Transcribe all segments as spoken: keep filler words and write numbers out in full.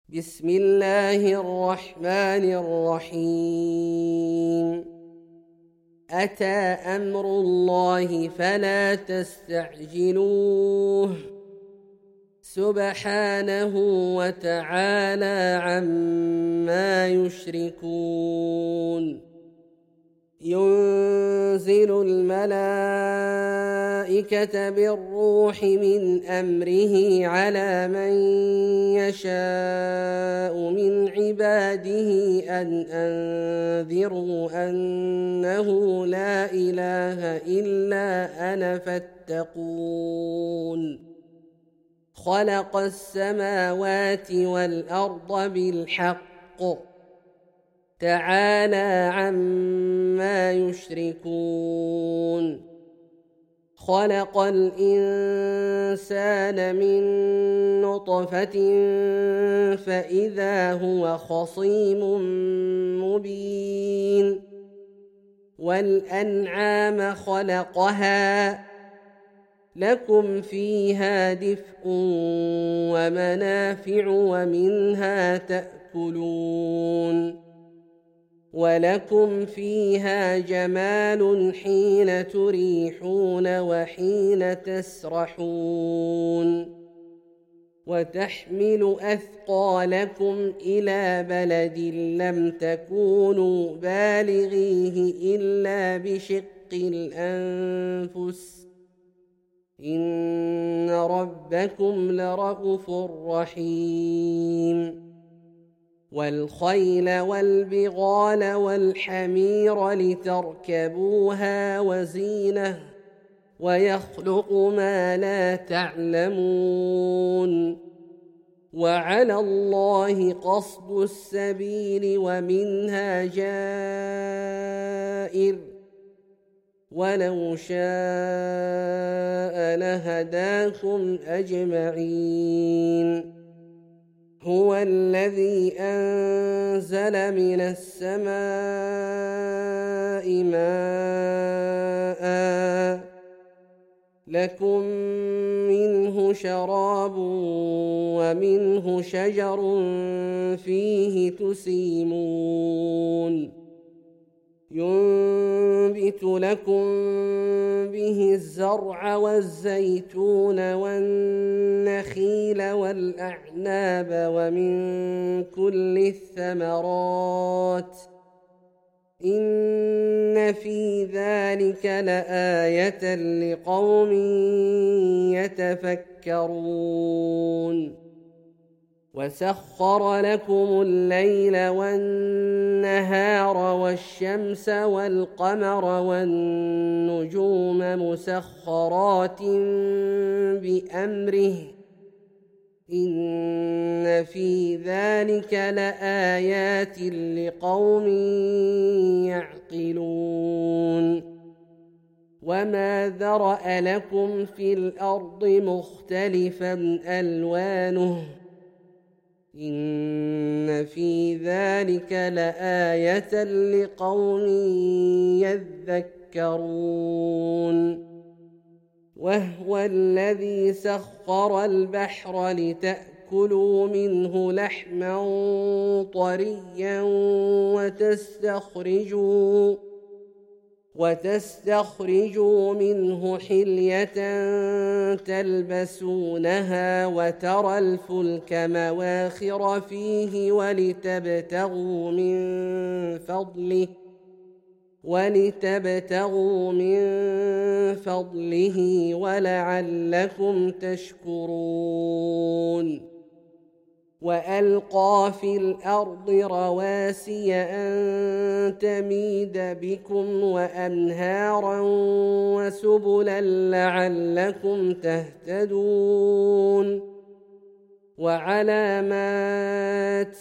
بسم الله الرحمن الرحيم أتى أمر الله فلا تستعجلوه سبحانه وتعالى عما يشركون ينزل الملائكة بالروح من أمره على من يشاء من عباده أن أنذروا أنه لا إله إلا أنا فاتقون خلق السماوات والأرض بالحق تعالى عما يشركون خلق الإنسان من نطفة فإذا هو خصيم مبين والأنعام خلقها لكم فيها دفء ومنافع ومنها تأكلون ولكم فيها جمال حين تريحون وحين تسرحون وتحمل أثقالكم إلى بلد لم تكونوا بالغيه إلا بشق الأنفس إن ربكم لرءوف رحيم والخيل والبغال والحمير لتركبوها وزينة ويخلق ما لا تعلمون وعلى الله قصد السبيل ومنها جائر ولو شاء لهداكم أجمعين هو الذي أنزل من السماء ماء لكم منه شراب ومنه شجر فيه تسيمون ينبت لكم به الزرع والزيتون والنخيل والأعناب ومن كل الثمرات إن في ذلك لآية لقوم يتفكرون وسخر لكم الليل والنهار والشمس والقمر والنجوم مسخرات بأمره إن في ذلك لآيات لقوم يعقلون وما ذرأ لكم في الأرض مختلفا ألوانه إن في ذلك لآية لقوم يذكرون وهو الذي سخر البحر لتأكلوا منه لحما طريا وتستخرجوا وتستخرجوا منه حلية تلبسونها وترى الفلك مواخر فيه ولتبتغوا من فضله ولتبتغوا من فضله ولعلكم تشكرون وألقى في الأرض رواسي أن تميد بكم وأنهارا وسبلا لعلكم تهتدون وعلامات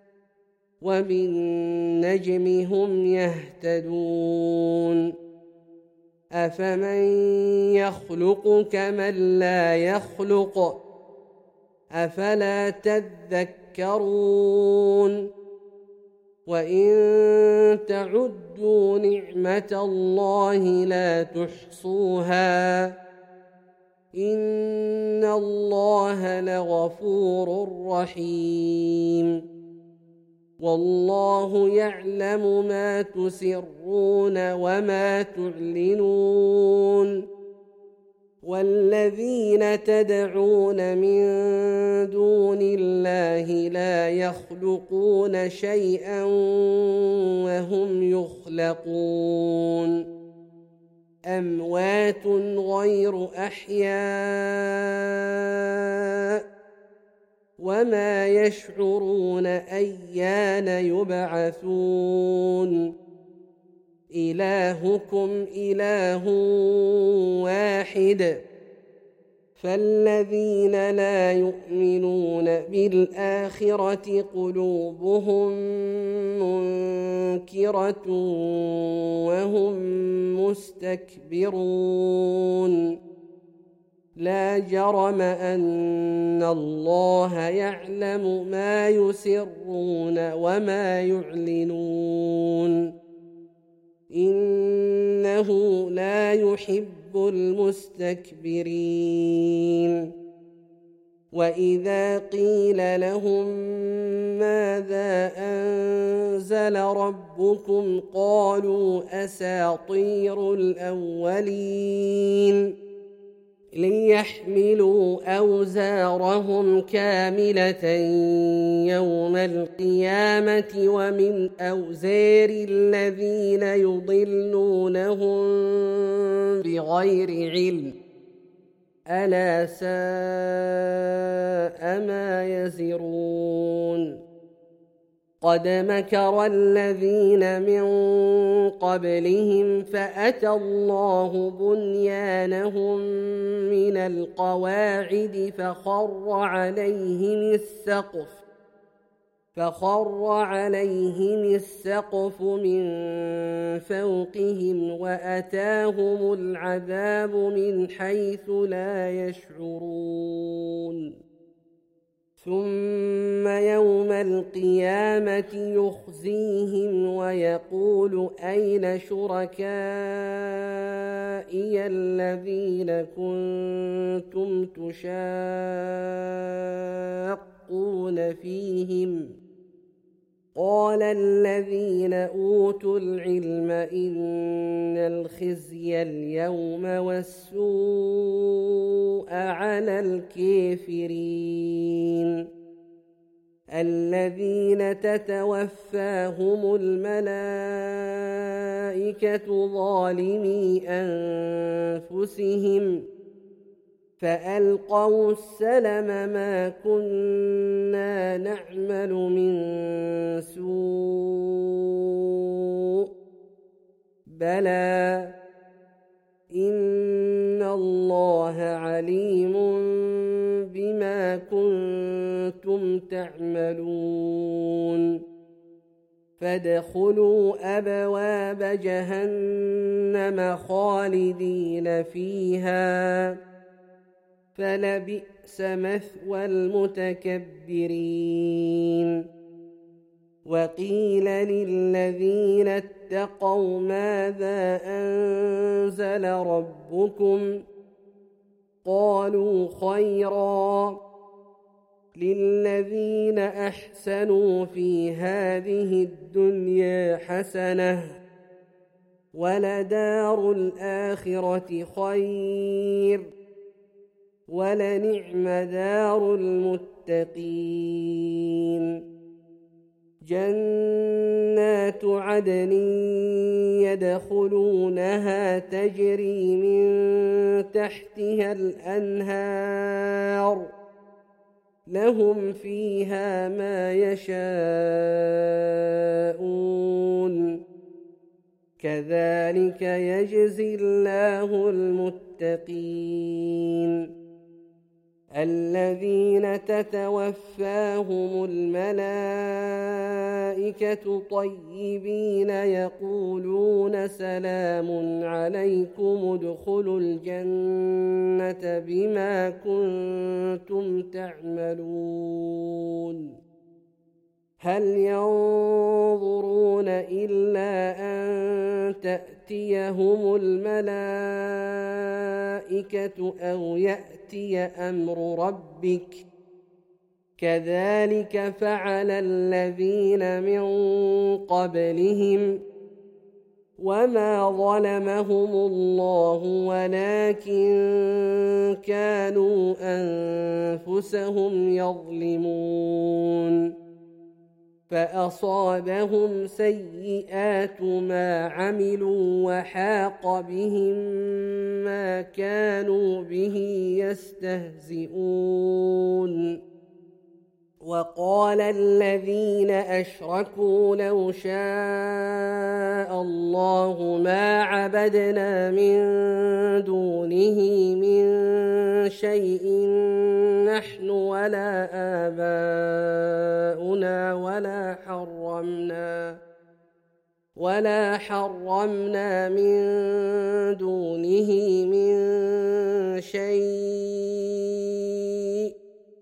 وبالنجم هم يهتدون أفمن يخلق كمن لا يخلق أفلا تذكرون وإن تعدوا نعمة الله لا تحصوها إن الله لغفور رحيم والله يعلم ما تسرون وما تعلنون والذين تدعون من دون الله لا يخلقون شيئا وهم يخلقون أموات غير أحياء وما يشعرون أيان يبعثون إلهكم إله واحد فالذين لا يؤمنون بالآخرة قلوبهم منكرة وهم مستكبرون لا جرم أن الله يعلم ما يسرون وما يعلنون إنه لا يحب المستكبرين وإذا قيل لهم ماذا أنزل ربكم قالوا أساطير الأولين ليحملوا أوزارهم كاملة يوم القيامة ومن أوزار الذين يضلونهم بغير علم ألا ساء ما يزرون قد مكر الذين من قبلهم فأتى الله بنيانهم من القواعد فخر عليهم السقف فخر عليهم السقف من فوقهم وأتاهم العذاب من حيث لا يشعرون ثم يوم القيامة يخزيهم ويقول أين شركائي الذين كنتم تشاقون فيهم قال الذين أوتوا العلم إن الخزي اليوم والسوء على الكافرين الذين تتوفاهم الملائكة ظالمي أنفسهم فألقوا السلم ما كنا نعمل من سوء بلى إن الله عليم بما كنتم تعملون فادخلوا أبواب جهنم خالدين فيها فلبئس مثوى المتكبرين وقيل للذين اتقوا ماذا أنزل ربكم قالوا خيرا للذين أحسنوا في هذه الدنيا حسنة ولدار الآخرة خير ولنعم دار المتقين جنات عدن يدخلونها تجري من تحتها الأنهار لهم فيها ما يشاءون كذلك يجزي الله المتقين الذين تتوفاهم الملائكة طيبين يقولون سلام عليكم ادخلوا الجنة بما كنتم تعملون هل ينظرون إلا أن تأتيهم الملائكة الملائكة أو يأتي أمر ربك كذلك فعل الذين من قبلهم وما ظلمهم الله ولكن كانوا أنفسهم يظلمون فأصابهم سيئات ما عملوا وحاق بهم ما كانوا به يستهزئون وقال الذين أشركوا لو شاء الله ما عبدنا من دونه من شيء نحن ولا آباؤنا ولا حرمنا ولا حرمنا من دونه من شيء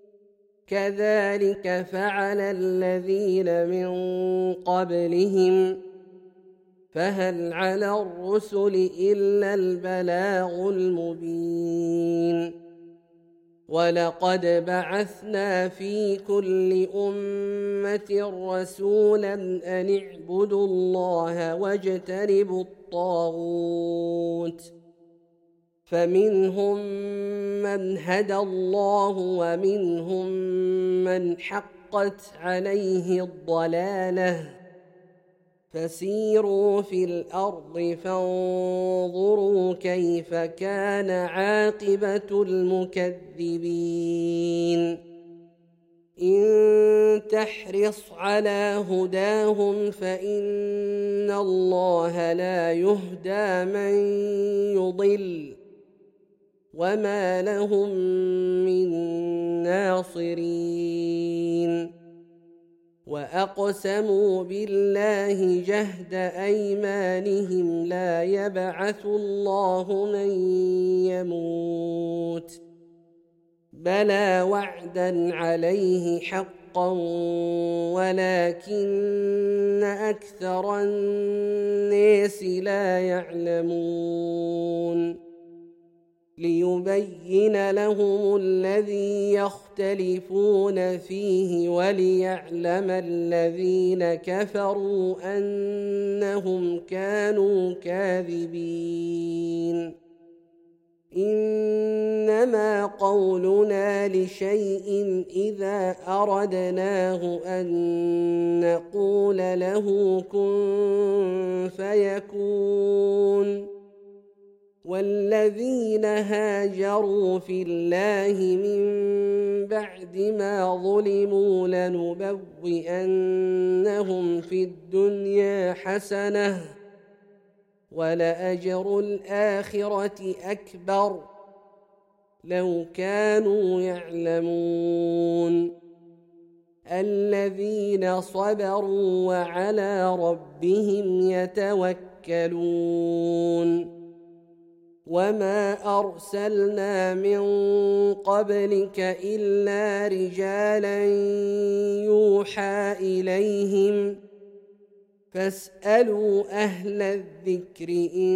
كذلك فعل الذين من قبلهم فهل على الرسل إلا البلاغ المبين ولقد بعثنا في كل أمة رسولا أن اعبدوا الله واجتنبوا الطاغوت فمنهم من هدى الله ومنهم من حقت عليه الضلالة فسيروا في الأرض فانظروا كيف كان عاقبة المكذبين إن تحرص على هداهم فإن الله لا يهدى من يضل وما لهم من ناصرين وأقسموا بالله جهد أيمانهم لا يبعث الله من يموت بلى وعدا عليه حقا ولكن أكثر الناس لا يعلمون ليبين لهم الذي يختلفون فيه وليعلم الذين كفروا أنهم كانوا كاذبين إنما قولنا لشيء إذا أردناه أن نقول له كن فيكون والذين هاجروا في الله من بعد ما ظلموا لنبوئنهم في الدنيا حسنة ولأجر الآخرة أكبر لو كانوا يعلمون الذين صبروا وعلى ربهم يتوكلون وما أرسلنا من قبلك إلا رجالا يوحى إليهم فاسألوا أهل الذكر إن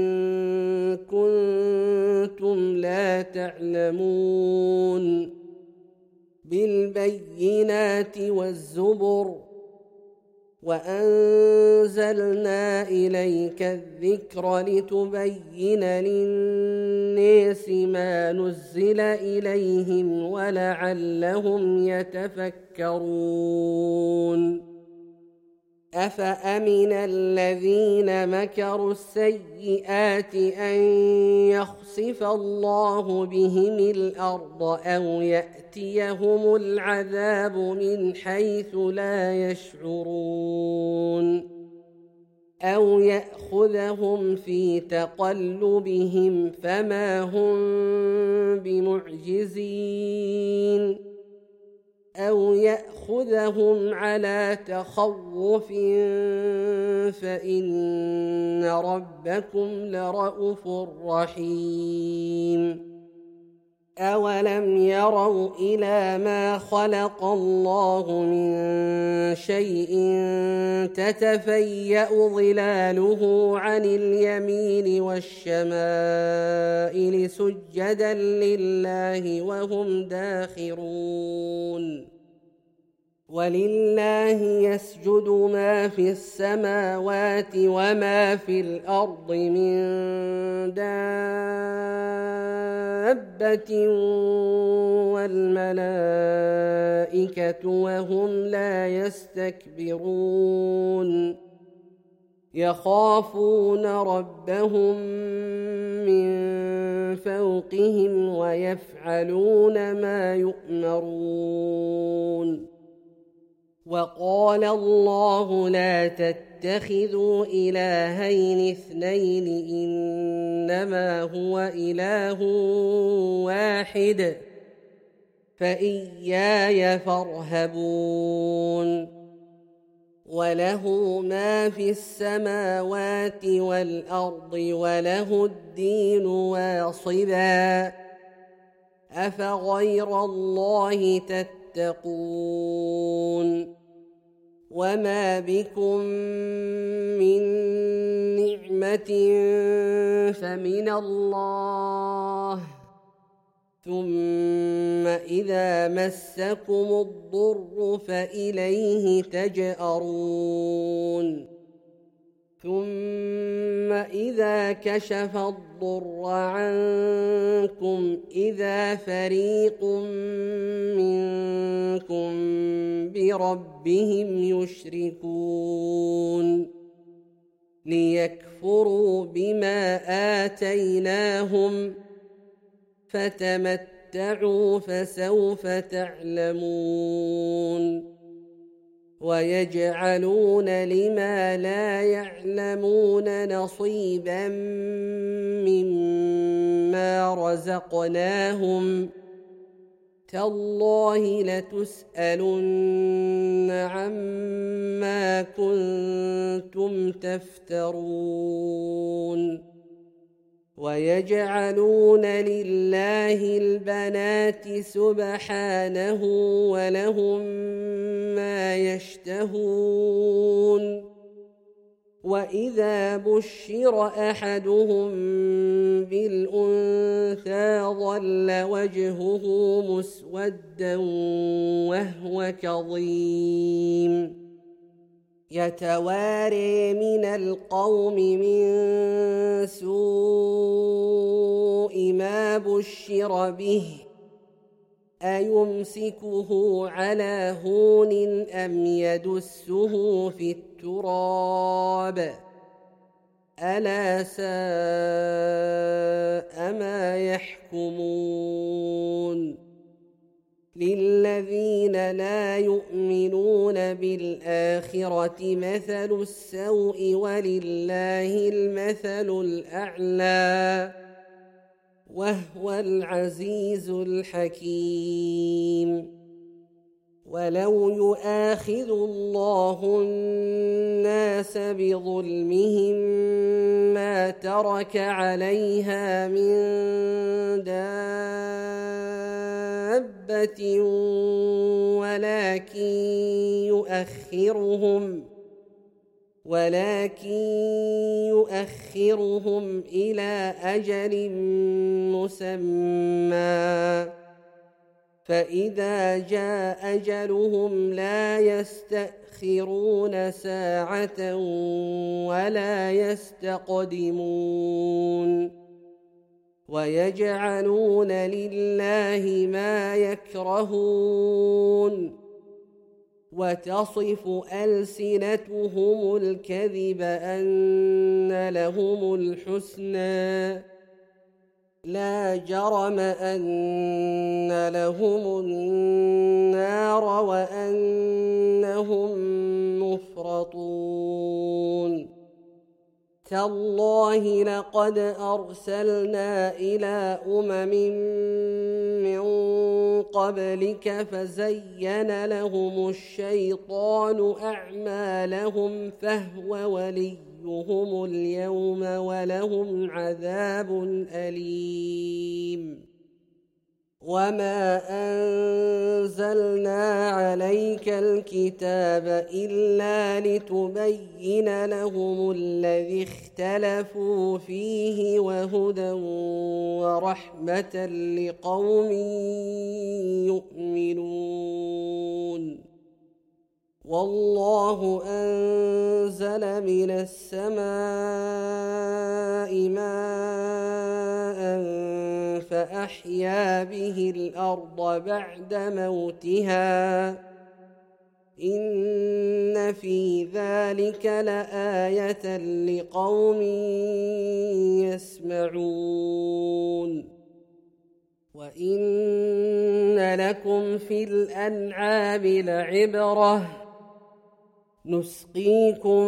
كنتم لا تعلمون بالبينات والزبر وأنزلنا إليك الذكر لتبين للناس ما نزل إليهم ولعلهم يتفكرون أفأمن الذين مكروا السيئات أن يخسف الله بهم الأرض أو يأتيهم العذاب من حيث لا يشعرون أو يأخذهم في تقلبهم فما هم بمعجزين أو يأخذهم على تخوف فإن ربكم لرءوف رحيم أولم يروا إلى ما خلق الله من شيء تتفيأ ظلاله عن اليمين والشمائل سجدا لله وهم داخرون ولله يسجد ما في السماوات وما في الأرض من دابة والملائكة وهم لا يستكبرون يخافون ربهم من فوقهم ويفعلون ما يؤمرون وقال الله لا تتخذوا إلهين اثنين إنما هو إله واحد فإياي فارهبون وله ما في السماوات والأرض وله الدين واصبا أفغير الله تتقون وما بكم من نعمة فمن الله ثم إذا مسكم الضر فإليه تجأرون ثم إذا كشف الضر عنكم إذا فريق منكم بربهم يشركون ليكفروا بما آتيناهم فتمتعوا فسوف تعلمون ويجعلون لما لا يعلمون نصيبا مما رزقناهم تالله لتسألن عما كنتم تفترون ويجعلون لله البنات سبحانه ولهم ما يشتهون وإذا بشر أحدهم بالأنثى ظل وجهه مسودا وهو كظيم يتواري من القوم من سوء ما بشر به أيمسكه على هون أم يدسه في التراب ألا ساء ما يحكمون للذين لا يؤمنون بالآخرة مثل السوء ولله المثل الأعلى وهو العزيز الحكيم ولو يؤاخذ الله الناس بظلمهم ما ترك عليها من دابة ولكن يؤخرهم ولكن يؤخرهم إلى أجل مسمى فإذا جاء أجلهم لا يستأخرون ساعة ولا يستقدمون ويجعلون لله ما يكرهون وتصف ألسنتهم الكذب أن لهم الحسنى لا جرم أن لهم النار وأنهم مفرطون تالله لقد أرسلنا إلى أمم من قبلك فزين لهم الشيطان أعمالهم فهو وليهم اليوم ولهم عذاب أليم وما أنزلنا عليك الكتاب إلا لتبين لهم الذي اختلفوا فيه وهدى ورحمة لقوم يؤمنون والله أنزل من السماء ماء فأحيا به الأرض بعد موتها إن في ذلك لآية لقوم يسمعون وإن لكم في الأنعام لعبرة نسقيكم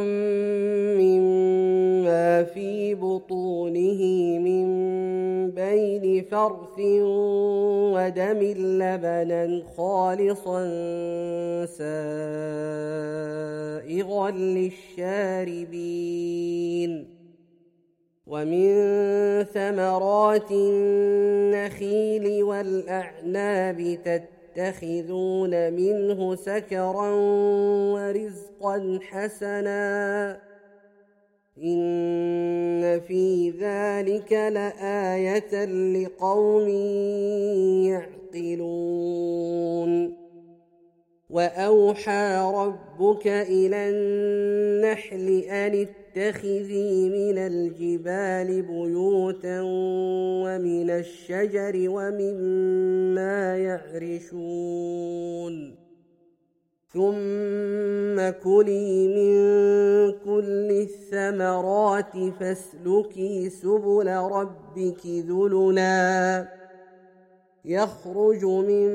مما في بطونه من بين فرث ودم لبنا خالصا سائغا للشاربين ومن ثمرات النخيل والأعناب تتخذون منه سكرا ورزقا حسنا إن في ذلك لآية لقوم يعقلون وأوحى ربك إلى النحل أن اتخذي من الجبال بيوتا ومن الشجر ومما يعرشون ثم كلي من كل الثمرات فاسلكي سبل ربك ذللا يخرج من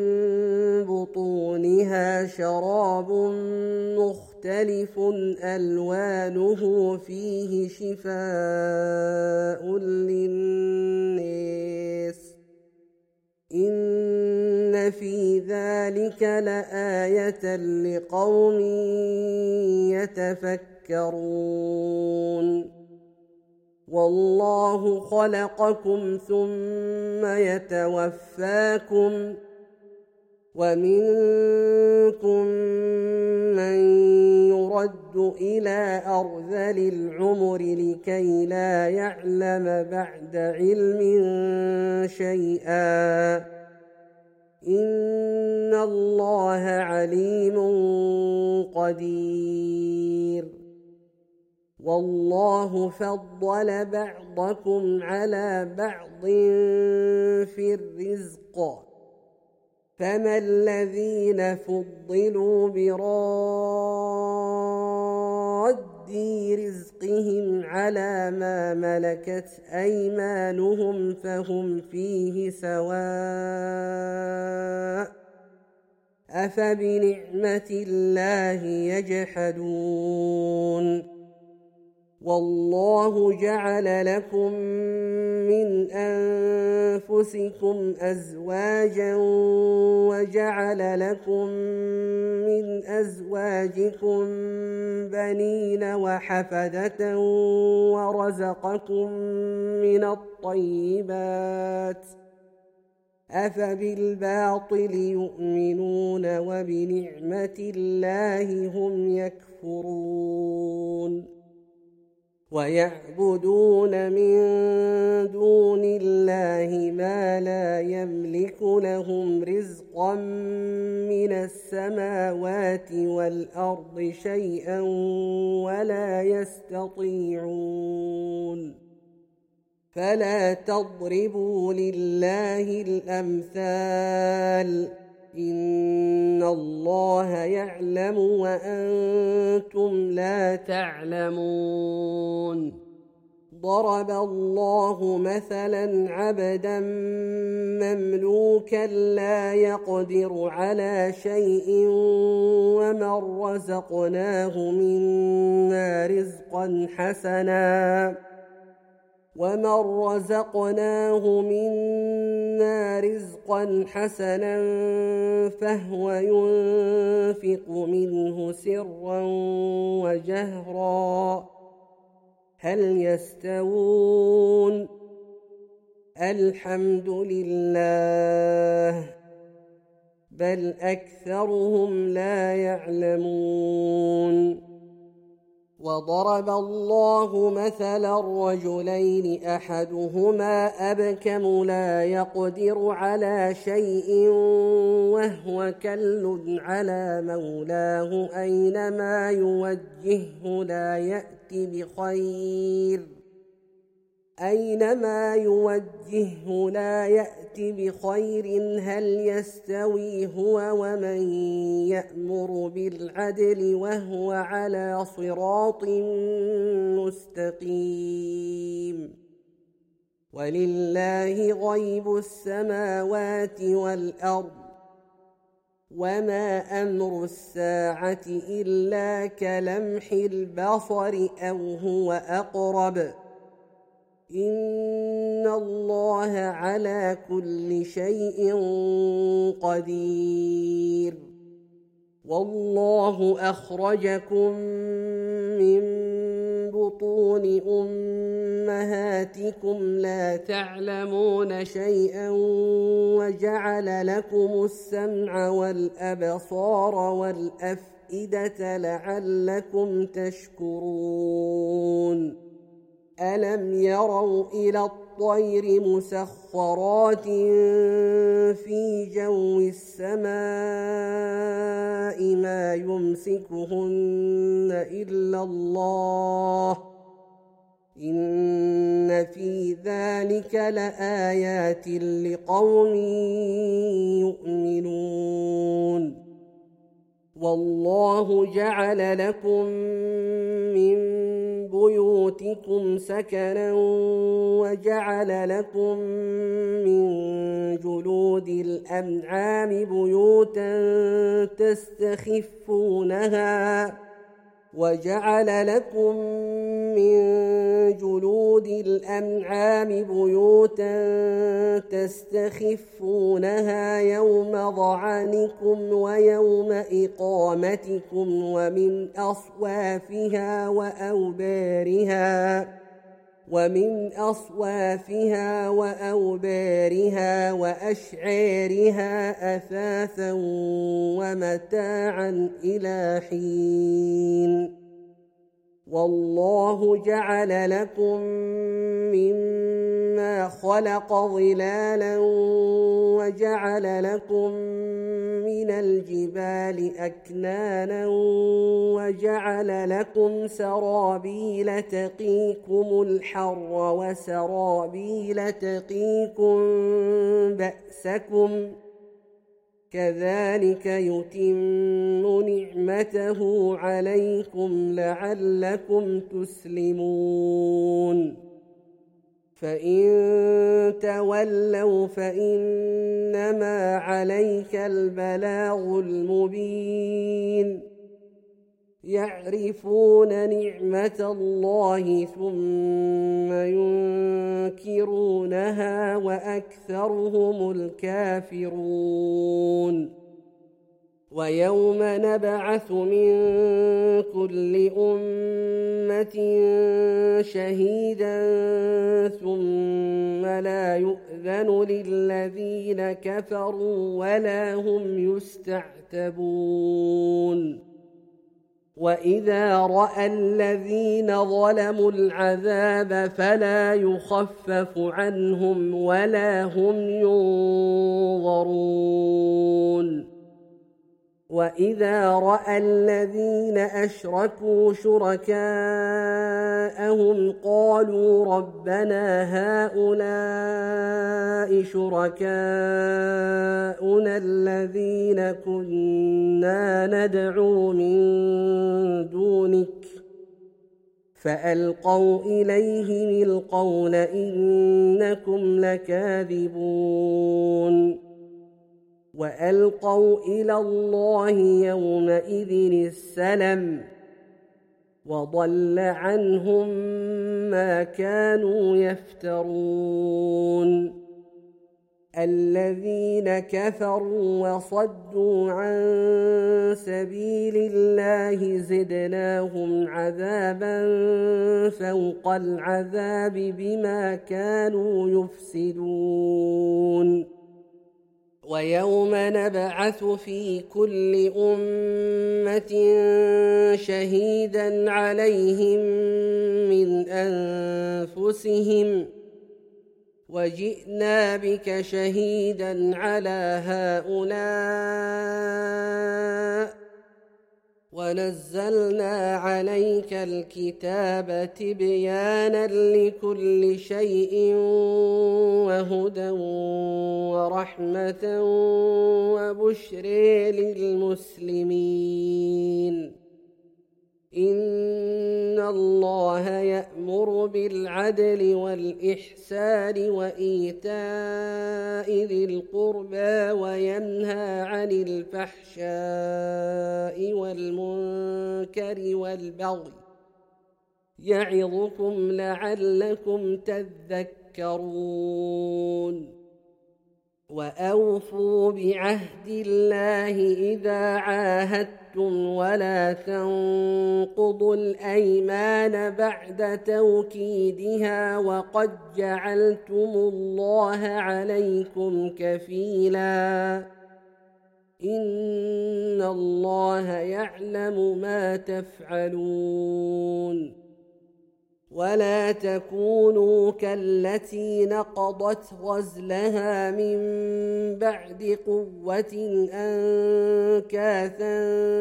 بطونها شراب مختلف ألوانه فيه شفاء للناس إن في ذلك لآية لقوم يتفكرون والله خلقكم ثم يتوفاكم ومنكم من يرد إلى أرذل العمر لكي لا يعلم بعد علم شيئا إن الله عليم قدير والله فضل بعضكم على بعض في الرزق فما الذين فضلوا براد رزقهم على ما ملكت أيمانهم فهم فيه سواء أفبنعمة الله يجحدون والله جعل لكم من أنفسكم أزواجا وجعل لكم من أزواجكم بنين وحفدة ورزقكم من الطيبات أفبالباطل يؤمنون وبنعمة الله هم يكفرون ويعبدون من دون الله ما لا يملك لهم رزقا من السماوات والأرض شيئا ولا يستطيعون فلا تضربوا لله الأمثال إن الله يعلم وأنتم لا تعلمون ضرب الله مثلا عبدا مملوكا لا يقدر على شيء ومن رزقناه منا رزقا حسنا ومن رزقناه منا رزقا حسنا فهو ينفق منه سرا وجهرا هل يستوون الحمد لله بل أكثرهم لا يعلمون وضرب الله مثلا رجلين أحدهما أبكم لا يقدر على شيء وهو كل على مولاه أينما يوجهه لا يأتي بخير أينما يوجهه لا يأتي بخير هل يستوي هو ومن يأمر بالعدل وهو على صراط مستقيم ولله غيب السماوات والأرض وما أمر الساعة إلا كلمح البصر أو هو أقرب إن الله على كل شيء قدير والله أخرجكم من بطون أمهاتكم لا تعلمون شيئا وجعل لكم السمع والأبصار والأفئدة لعلكم تشكرون ألم يروا إلى الطير مسخرات في جو السماء ما يمسكهن إلا الله إن في ذلك لآيات لقوم يؤمنون والله جعل لكم من بيوتكم سكنا وجعل لكم من جلود الأنعام بيوتا تستخفونها وجعل لكم من جلود الأنعام بيوتا تستخفونها يوم ظعنكم ويوم إقامتكم ومن أصوافها وأوبارها ومن أصوافها وأوبارها وأشعارها أثاثا ومتاعا إلى حين والله جعل لكم مما خلق ظلالا وجعل لكم من الجبال أكنانا وجعل لكم سرابيل تقيكم الحر وسرابيل تقيكم بأسكم كذلك يتم نعمته عليكم لعلكم تسلمون فإن تولوا فإنما عليك البلاغ المبين يعرفون نعمة الله ثم ينكرونها وأكثرهم الكافرون ويوم نبعث من كل أمة شهيدا ثم لا يؤذن للذين كفروا ولا هم يستعتبون وإذا رأى الذين ظلموا العذاب فلا يخفف عنهم ولا هم ينظرون وإذا رأى الذين أشركوا شركاءهم قالوا ربنا هؤلاء شركاؤنا الذين كنا ندعو من دونك فألقوا إليهم القول إنكم لكاذبون وألقوا إلى الله يومئذ السلم وضل عنهم ما كانوا يفترون الذين كفروا وصدوا عن سبيل الله زدناهم عذابا فوق العذاب بما كانوا يفسدون ويوم نبعث في كل أمة شهيدا عليهم من أنفسهم وجئنا بك شهيدا على هؤلاء ونزلنا عليك الكتاب تبيانا لكل شيء وهدى ورحمة وبشر للمسلمين إن الله يأمر بالعدل والإحسان وإيتاء ذي القربى وينهى عن الفحشاء والمنكر والبغي يعظكم لعلكم تذكرون وأوفوا بعهد الله إذا عاهدتم ولا تنقضوا الأيمان بعد توكيدها وقد جعلتم الله عليكم كفيلا إن الله يعلم ما تفعلون ولا تكونوا كالتي نقضت غزلها من بعد قوة أنكاثا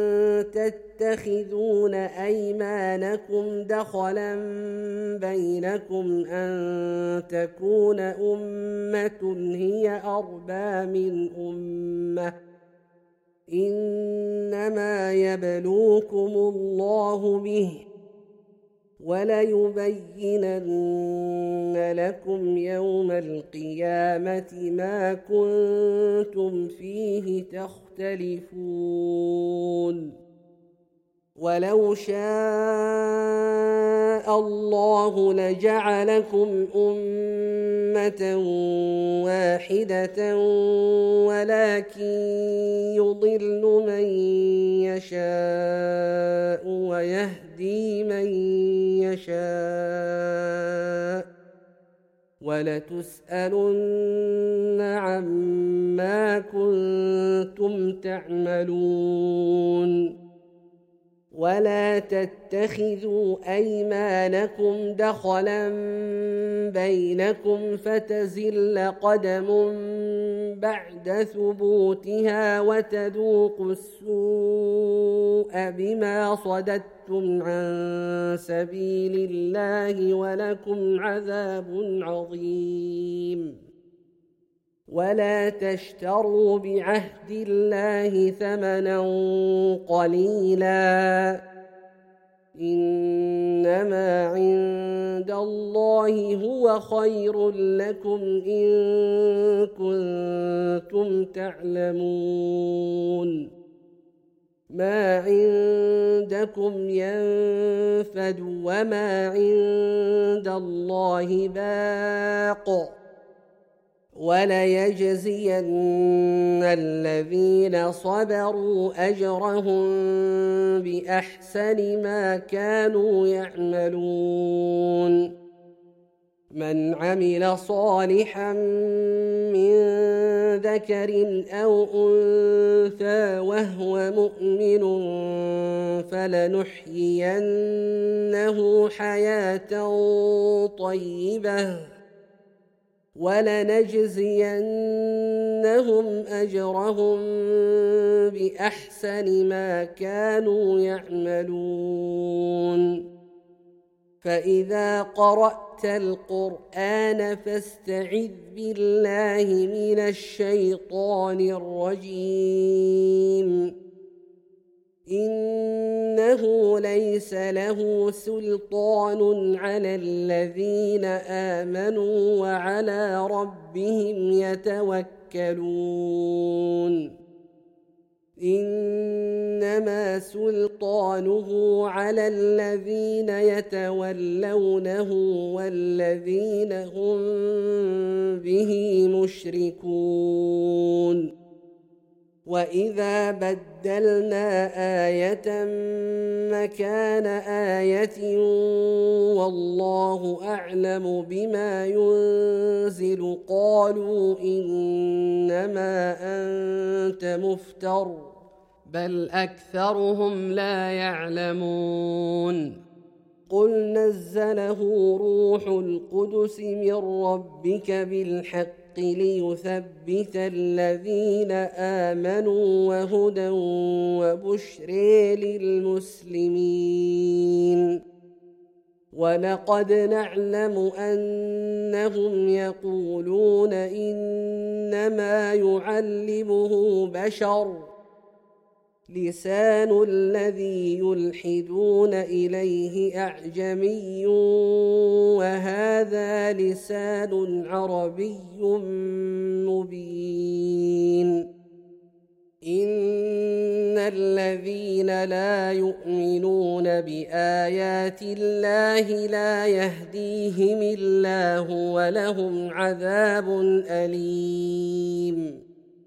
تتخذون أيمانكم دخلا بينكم أن تكون أمة هي أربى من أمة إنما يبلوكم الله به وليبينن لكم يوم القيامة ما كنتم فيه تختلفون ولو شاء الله لجعلكم أمة واحدة ولكن يضل من يشاء ويهدي من يشاء ولتسألن عما كنتم تعملون ولا تتخذوا أيمانكم دخلا بينكم فتزل قدم بعد ثبوتها وتذوقوا السوء بما صددتم عن سبيل الله ولكم عذاب عظيم ولا تشتروا بعهد الله ثمنا قليلا إنما عند الله هو خير لكم إن كنتم تعلمون ما عندكم ينفد وما عند الله باق وليجزين الذين صبروا أجرهم بأحسن ما كانوا يعملون من عمل صالحا من ذكر أو أنثى وهو مؤمن فلنحيينه حياة طيبة ولنجزينهم أجرهم بأحسن ما كانوا يعملون فإذا قرأت القرآن فاستعذ بالله من الشيطان الرجيم إنه ليس له سلطان على الذين آمنوا وعلى ربهم يتوكلون إنما سلطانه على الذين يتولونه والذين هم به مشركون وإذا بدلنا آية مكان آية والله أعلم بما ينزل قالوا إنما أنت مفتر بل أكثرهم لا يعلمون قل نزله روح القدس من ربك بالحق ليثبت الذين آمنوا وهدى وبشر للمسلمين ولقد نعلم أنهم يقولون إنما يعلمه بشر لسان الذي يلحدون إليه أعجمي وهذا لسان عربي مبين إن الذين لا يؤمنون بآيات الله لا يهديهم الله ولهم عذاب أليم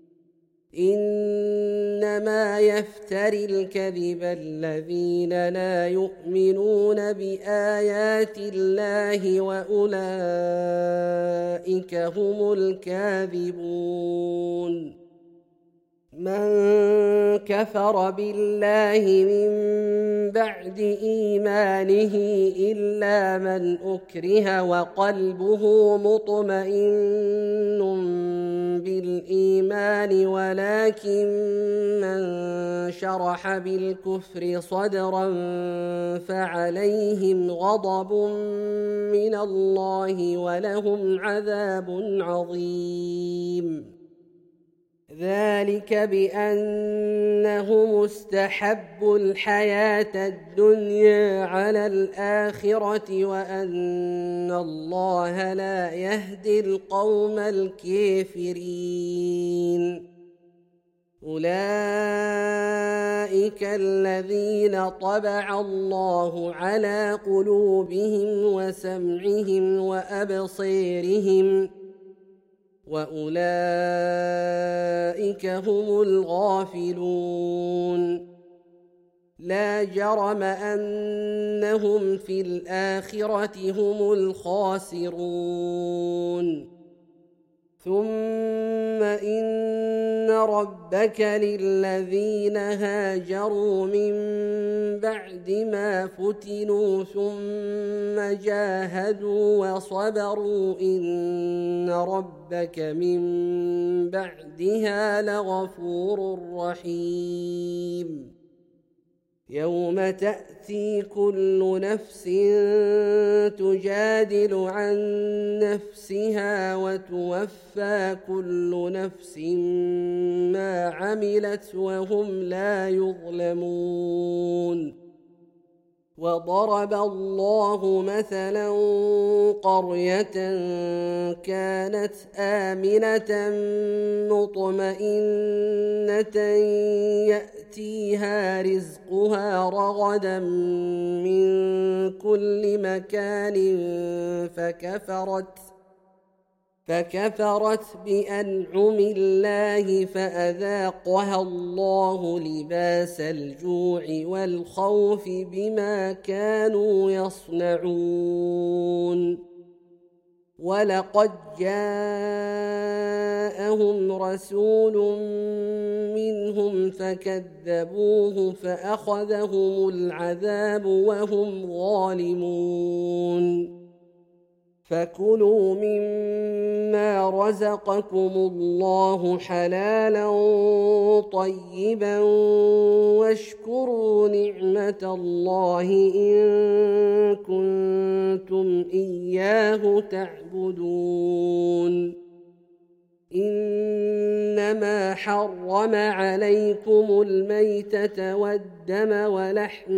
إنما يفتري الكذب الذين لا يؤمنون بآيات الله وأولئك هم الكاذبون من كفر بالله من بعد إيمانه إلا من أكره وقلبه مطمئن بالإيمان ولكن من شرح بالكفر صدرا فعليهم غضب من الله ولهم عذاب عظيم ذلك بأنهم استحبوا الحياة الدنيا على الآخرة وأن الله لا يهدي القوم الكافرين أولئك الذين طبع الله على قلوبهم وسمعهم وأبصيرهم وأولئك هم الغافلون لا جرم أنهم في الآخرة هم الخاسرون ثم إن ربك للذين هاجروا من بعد ما فتنوا ثم جاهدوا وصبروا إن ربك من بعدها لغفور رحيم يوم تأتي كل نفس تجادل عن نفسها وتوفى كل نفس ما عملت وهم لا يظلمون وضرب الله مثلا قرية كانت آمنة مطمئنة يأتيها رزقها رغدا من كل مكان فكفرت فكفرت بأنعم الله فأذاقها الله لباس الجوع والخوف بما كانوا يصنعون ولقد جاءهم رسول منهم فكذبوه فأخذهم العذاب وهم ظالمون فكلوا مما رزقكم الله حلالا طيبا واشكروا نعمة الله إن كنتم إياه تعبدون إنما حرم عليكم الميتة والدم ولحم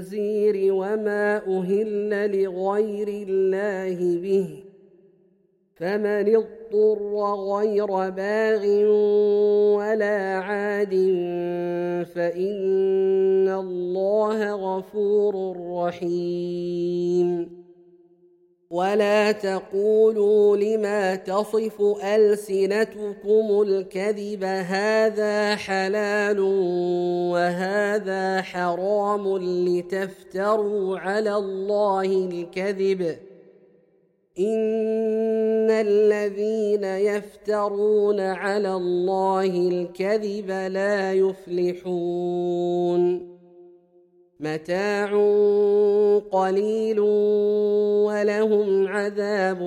الخنزير وما أهل لغير الله به فمن اضطر غير باغ ولا عاد فإن الله غفور رحيم ولا تقولوا لما تصف ألسنتكم الكذب هذا حلال وهذا حرام لتفتروا على الله الكذب إن الذين يفترون على الله الكذب لا يفلحون متاع قليل ولهم عذاب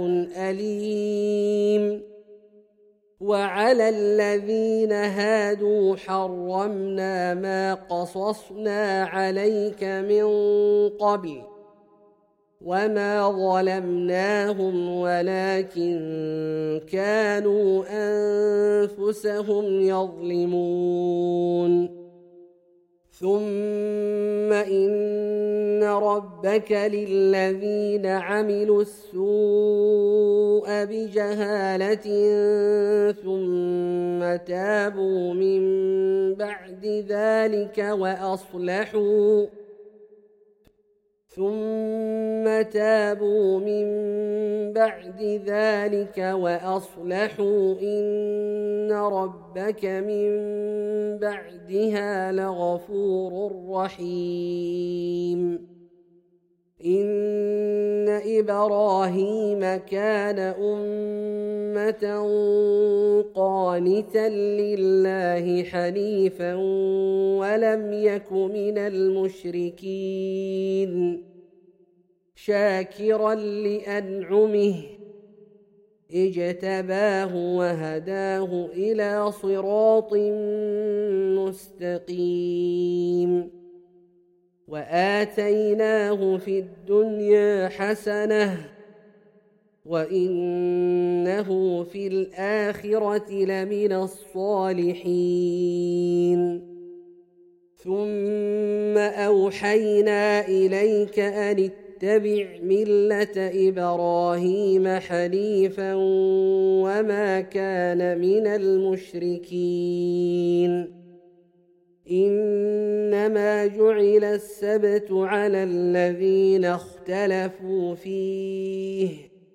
أليم وعلى الذين هادوا حرمنا ما قصصنا عليك من قبل وما ظلمناهم ولكن كانوا أنفسهم يظلمون ثم إن ربك للذين عملوا السوء بجهالة ثم تابوا من بعد ذلك وأصلحوا ثم تابوا من بعد ذلك وأصلحوا إن ربك من بعدها لغفور رحيم إن إبراهيم كان أمة قانتا لله حنيفا ولم يك من المشركين شاكرا لأنعمه اجتباه وهداه إلى صراط مستقيم وآتيناه في الدنيا حسنة وإنه في الآخرة لمن الصالحين ثم أوحينا إليك أن اتبع ملة إبراهيم حنيفا وما كان من المشركين إنما جعل السبت على الذين اختلفوا فيه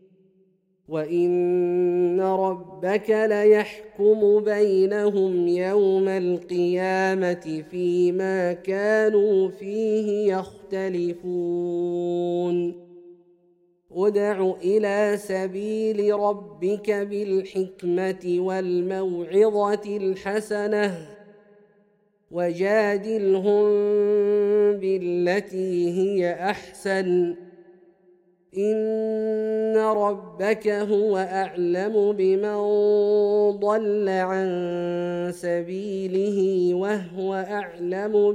وإن ربك ليحكم بينهم يوم القيامة فيما كانوا فيه يختلفون ادع إلى سبيل ربك بالحكمة والموعظة الحسنة وجادلهم بالتي هي أحسن إن ربك هو أعلم بمن ضل عن سبيله وهو أعلم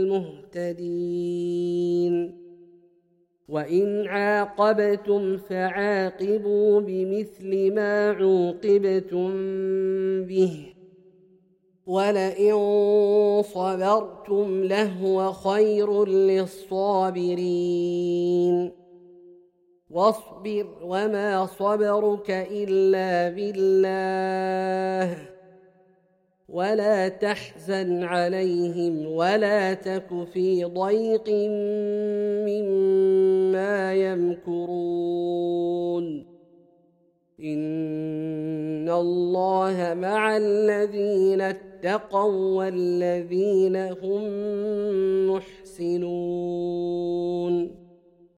بالمهتدين وإن عاقبتم فعاقبوا بمثل ما عوقبتم به ولئن صبرتم لهو خير للصابرين واصبر وما صبرك إلا بالله ولا تحزن عليهم ولا تك في ضيق مما يمكرون إن الله مع الذين اتقوا والذين هم محسنون